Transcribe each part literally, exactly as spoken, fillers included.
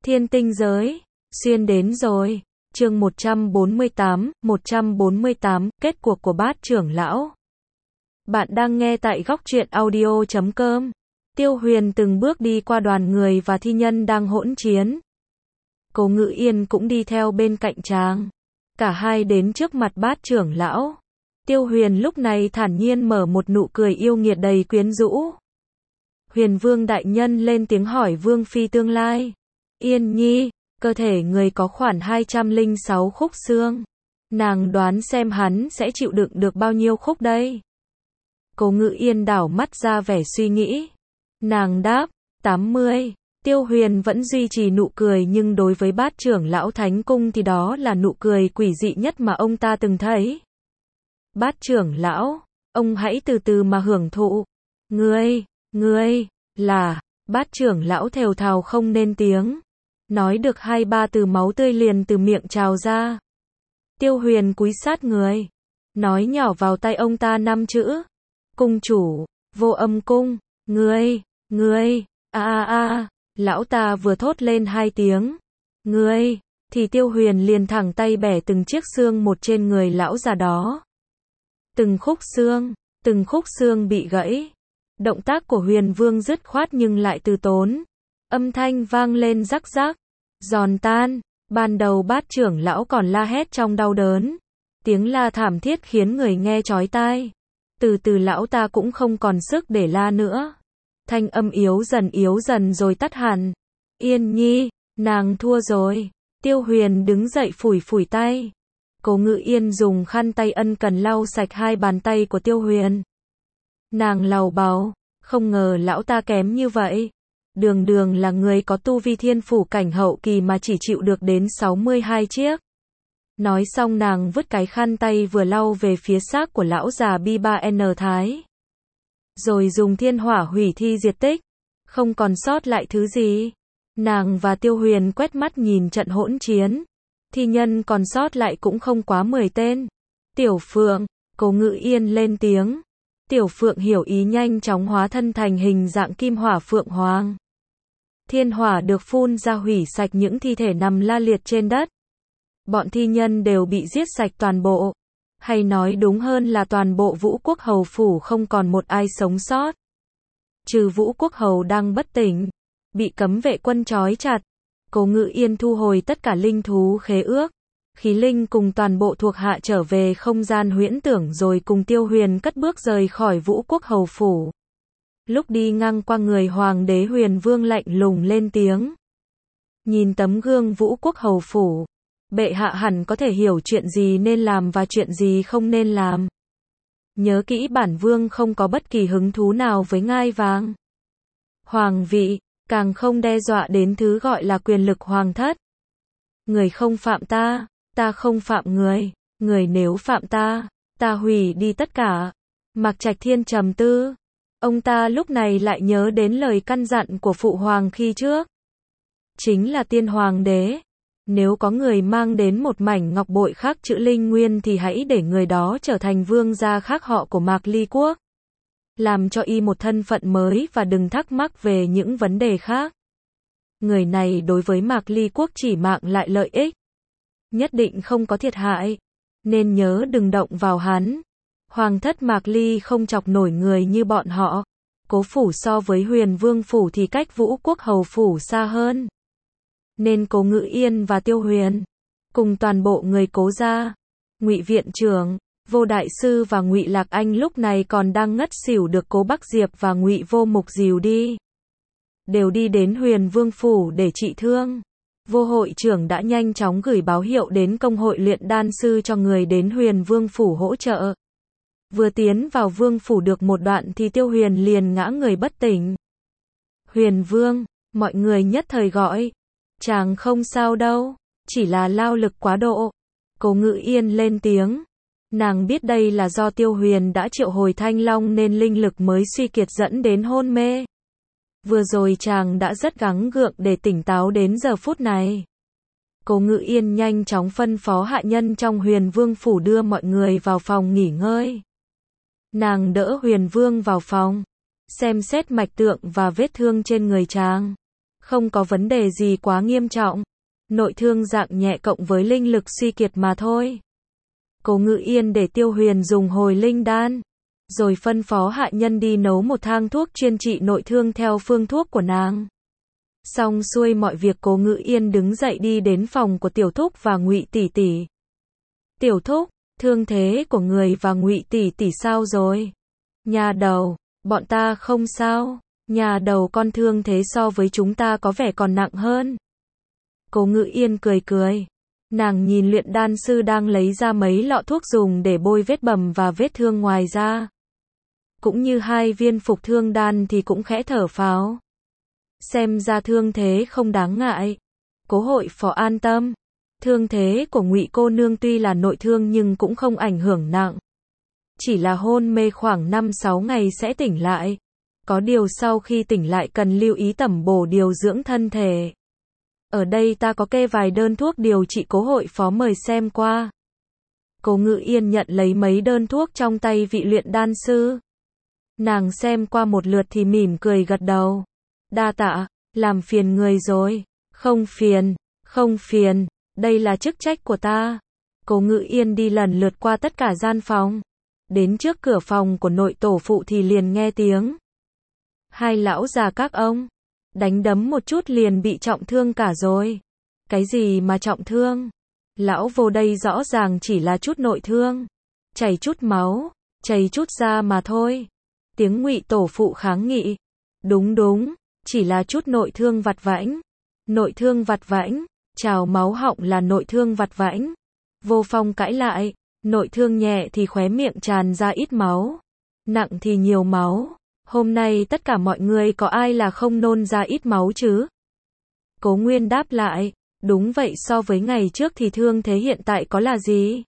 Thiên tinh giới, xuyên đến rồi. Chương một trăm bốn mươi tám, một trăm bốn mươi tám, kết cuộc của Bát trưởng lão. Bạn đang nghe tại góc truyện audio chấm com. Tiêu Huyền từng bước đi qua đoàn người và thi nhân đang hỗn chiến. Cố Ngự Yên cũng đi theo bên cạnh chàng. Cả hai đến trước mặt Bát trưởng lão. Tiêu Huyền lúc này thản nhiên mở một nụ cười yêu nghiệt đầy quyến rũ. Huyền Vương đại nhân lên tiếng hỏi Vương phi tương lai. Yên nhi, cơ thể người có khoảng hai trăm lẻ sáu khúc xương. Nàng đoán xem hắn sẽ chịu đựng được bao nhiêu khúc đây? Cố Ngự Yên đảo mắt ra vẻ suy nghĩ. Nàng đáp, tám mươi. Tiêu Huyền vẫn duy trì nụ cười, nhưng đối với Bát trưởng lão Thánh Cung thì đó là nụ cười quỷ dị nhất mà ông ta từng thấy. Bát trưởng lão, ông hãy từ từ mà hưởng thụ. Ngươi, ngươi, là, Bát trưởng lão thều thào không nên tiếng. Nói được hai ba từ máu tươi liền từ miệng trào ra. Tiêu Huyền cúi sát người. Nói nhỏ vào tai ông ta năm chữ. Cung chủ, Vô Âm cung, ngươi, ngươi, a a a, lão ta vừa thốt lên hai tiếng. Ngươi, thì Tiêu Huyền liền thẳng tay bẻ từng chiếc xương một trên người lão già đó. Từng khúc xương, từng khúc xương bị gãy. Động tác của Huyền Vương dứt khoát nhưng lại từ tốn. Âm thanh vang lên rắc rắc, giòn tan. Ban đầu Bát trưởng lão còn la hét trong đau đớn. Tiếng la thảm thiết khiến người nghe chói tai. Từ từ lão ta cũng không còn sức để la nữa. Thanh âm yếu dần yếu dần rồi tắt hẳn. Yên nhi, nàng thua rồi. Tiêu Huyền đứng dậy phủi phủi tay. Cố Ngự Yên dùng khăn tay ân cần lau sạch hai bàn tay của Tiêu Huyền. Nàng lầu bầu, không ngờ lão ta kém như vậy. Đường đường là người có tu vi thiên phủ cảnh hậu kỳ mà chỉ chịu được đến sáu mươi hai chiếc. Nói xong nàng vứt cái khăn tay vừa lau về phía xác của lão già Bi ba N Thái. Rồi dùng thiên hỏa hủy thi diệt tích. Không còn sót lại thứ gì. Nàng và Tiêu Huyền quét mắt nhìn trận hỗn chiến. Thi nhân còn sót lại cũng không quá mười tên. Tiểu Phượng, Cố Ngự Yên lên tiếng. Tiểu Phượng hiểu ý nhanh chóng hóa thân thành hình dạng kim hỏa phượng hoàng. Thiên hỏa được phun ra hủy sạch những thi thể nằm la liệt trên đất. Bọn thi nhân đều bị giết sạch toàn bộ. Hay nói đúng hơn là toàn bộ Vũ Quốc Hầu phủ không còn một ai sống sót. Trừ Vũ Quốc Hầu đang bất tỉnh, bị cấm vệ quân trói chặt. Cố Ngự Yên thu hồi tất cả linh thú khế ước. Khí linh cùng toàn bộ thuộc hạ trở về không gian huyễn tưởng rồi cùng Tiêu Huyền cất bước rời khỏi Vũ Quốc Hầu phủ. Lúc đi ngang qua người Hoàng đế Huyền Vương lạnh lùng lên tiếng. Nhìn tấm gương Vũ Quốc Hầu phủ, bệ hạ hẳn có thể hiểu chuyện gì nên làm và chuyện gì không nên làm. Nhớ kỹ bản vương không có bất kỳ hứng thú nào với ngai vàng, hoàng vị, càng không đe dọa đến thứ gọi là quyền lực hoàng thất. Người không phạm ta, ta không phạm người, người nếu phạm ta, ta hủy đi tất cả. Mạc Trạch Thiên trầm tư. Ông ta lúc này lại nhớ đến lời căn dặn của phụ hoàng khi trước. Chính là Tiên Hoàng đế. Nếu có người mang đến một mảnh ngọc bội khắc chữ linh nguyên thì hãy để người đó trở thành vương gia khác họ của Mạc Ly Quốc. Làm cho y một thân phận mới và đừng thắc mắc về những vấn đề khác. Người này đối với Mạc Ly Quốc chỉ mang lại lợi ích. Nhất định không có thiệt hại. Nên nhớ đừng động vào hắn. Hoàng thất Mạc Ly không chọc nổi người như bọn họ. Cố phủ so với Huyền Vương phủ thì cách Vũ Quốc Hầu phủ xa hơn. Nên Cố Ngự Yên và Tiêu Huyền, cùng toàn bộ người Cố gia, Ngụy viện trưởng, Vô đại sư và Ngụy Lạc Anh lúc này còn đang ngất xỉu được Cố Bắc Diệp và Ngụy Vô Mục dìu đi. Đều đi đến Huyền Vương phủ để trị thương. Vô hội trưởng đã nhanh chóng gửi báo hiệu đến công hội luyện đan sư cho người đến Huyền Vương phủ hỗ trợ. Vừa tiến vào vương phủ được một đoạn thì Tiêu Huyền liền ngã người bất tỉnh. Huyền Vương, mọi người nhất thời gọi. Chàng không sao đâu, chỉ là lao lực quá độ. Cố Ngự Yên lên tiếng. Nàng biết đây là do Tiêu Huyền đã triệu hồi Thanh Long nên linh lực mới suy kiệt dẫn đến hôn mê. Vừa rồi chàng đã rất gắng gượng để tỉnh táo đến giờ phút này. Cố Ngự Yên nhanh chóng phân phó hạ nhân trong Huyền Vương phủ đưa mọi người vào phòng nghỉ ngơi. Nàng đỡ Huyền Vương vào phòng, xem xét mạch tượng và vết thương trên người chàng. Không có vấn đề gì quá nghiêm trọng. Nội thương dạng nhẹ cộng với linh lực suy kiệt mà thôi. Cố Ngự Yên để Tiêu Huyền dùng hồi linh đan, rồi phân phó hạ nhân đi nấu một thang thuốc chuyên trị nội thương theo phương thuốc của nàng. Xong xuôi mọi việc, Cố Ngự Yên đứng dậy đi đến phòng của Tiểu Thúc và Ngụy tỷ tỷ. Tiểu Thúc, thương thế của người và Ngụy tỷ tỷ sao rồi? Nhà đầu, bọn ta không sao. Nhà đầu con thương thế so với chúng ta có vẻ còn nặng hơn. Cố Ngự Yên cười cười. Nàng nhìn luyện đan sư đang lấy ra mấy lọ thuốc dùng để bôi vết bầm và vết thương ngoài da, cũng như hai viên phục thương đan thì cũng khẽ thở phào. Xem ra thương thế không đáng ngại. Cố hội phó an tâm. Thương thế của Ngụy cô nương tuy là nội thương nhưng cũng không ảnh hưởng nặng. Chỉ là hôn mê khoảng năm sáu ngày sẽ tỉnh lại. Có điều sau khi tỉnh lại cần lưu ý tẩm bổ điều dưỡng thân thể. Ở đây ta có kê vài đơn thuốc điều trị, Cố hội phó mời xem qua. Cố Ngự Yên nhận lấy mấy đơn thuốc trong tay vị luyện đan sư. Nàng xem qua một lượt thì mỉm cười gật đầu. Đa tạ, làm phiền người rồi. Không phiền, không phiền, đây là chức trách của ta. Cố Ngự Yên đi lần lượt qua tất cả gian phòng. Đến trước cửa phòng của nội tổ phụ thì liền nghe tiếng. Hai lão già các ông, đánh đấm một chút liền bị trọng thương cả rồi. Cái gì mà trọng thương? Lão vô đây rõ ràng chỉ là chút nội thương. Chảy chút máu, chảy chút da mà thôi. Tiếng Ngụy tổ phụ kháng nghị. Đúng đúng, chỉ là chút nội thương vặt vãnh. Nội thương vặt vãnh, trào máu họng là nội thương vặt vãnh. Vô Phong cãi lại, nội thương nhẹ thì khóe miệng tràn ra ít máu, nặng thì nhiều máu. Hôm nay tất cả mọi người có ai là không nôn ra ít máu chứ? Cố Nguyên đáp lại, đúng vậy, so với ngày trước thì thương thế hiện tại có là gì?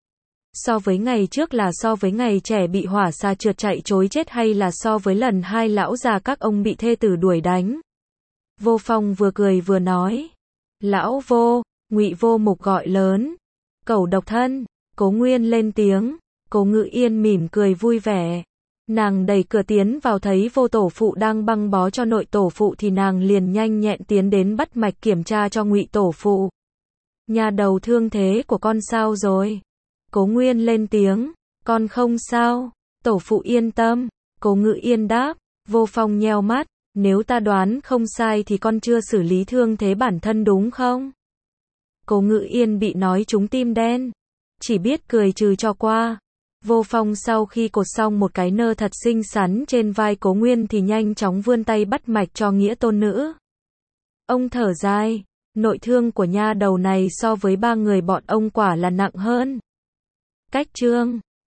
So với ngày trước là so với ngày trẻ bị hỏa xa trượt chạy trối chết hay là so với lần hai lão già các ông bị thê tử đuổi đánh? Vô Phong vừa cười vừa nói. Lão Vô, Ngụy Vô Mục gọi lớn. Cẩu độc thân. Cố Nguyên lên tiếng. Cố Ngự Yên mỉm cười vui vẻ. Nàng đẩy cửa tiến vào thấy Vô tổ phụ đang băng bó cho nội tổ phụ thì nàng liền nhanh nhẹn tiến đến bắt mạch kiểm tra cho Ngụy tổ phụ. Nhà đầu, thương thế của con sao rồi? Cố Nguyên lên tiếng. Con không sao. Tổ phụ yên tâm. Cố Ngự Yên đáp. Vô Phong nheo mắt. Nếu ta đoán không sai thì con chưa xử lý thương thế bản thân đúng không? Cố Ngự Yên bị nói trúng tim đen, chỉ biết cười trừ cho qua. Vô Phong sau khi cột xong một cái nơ thật xinh xắn trên vai Cố Nguyên thì nhanh chóng vươn tay bắt mạch cho nghĩa tôn nữ. Ông thở dài, nội thương của nha đầu này so với ba người bọn ông quả là nặng hơn. Cách trương,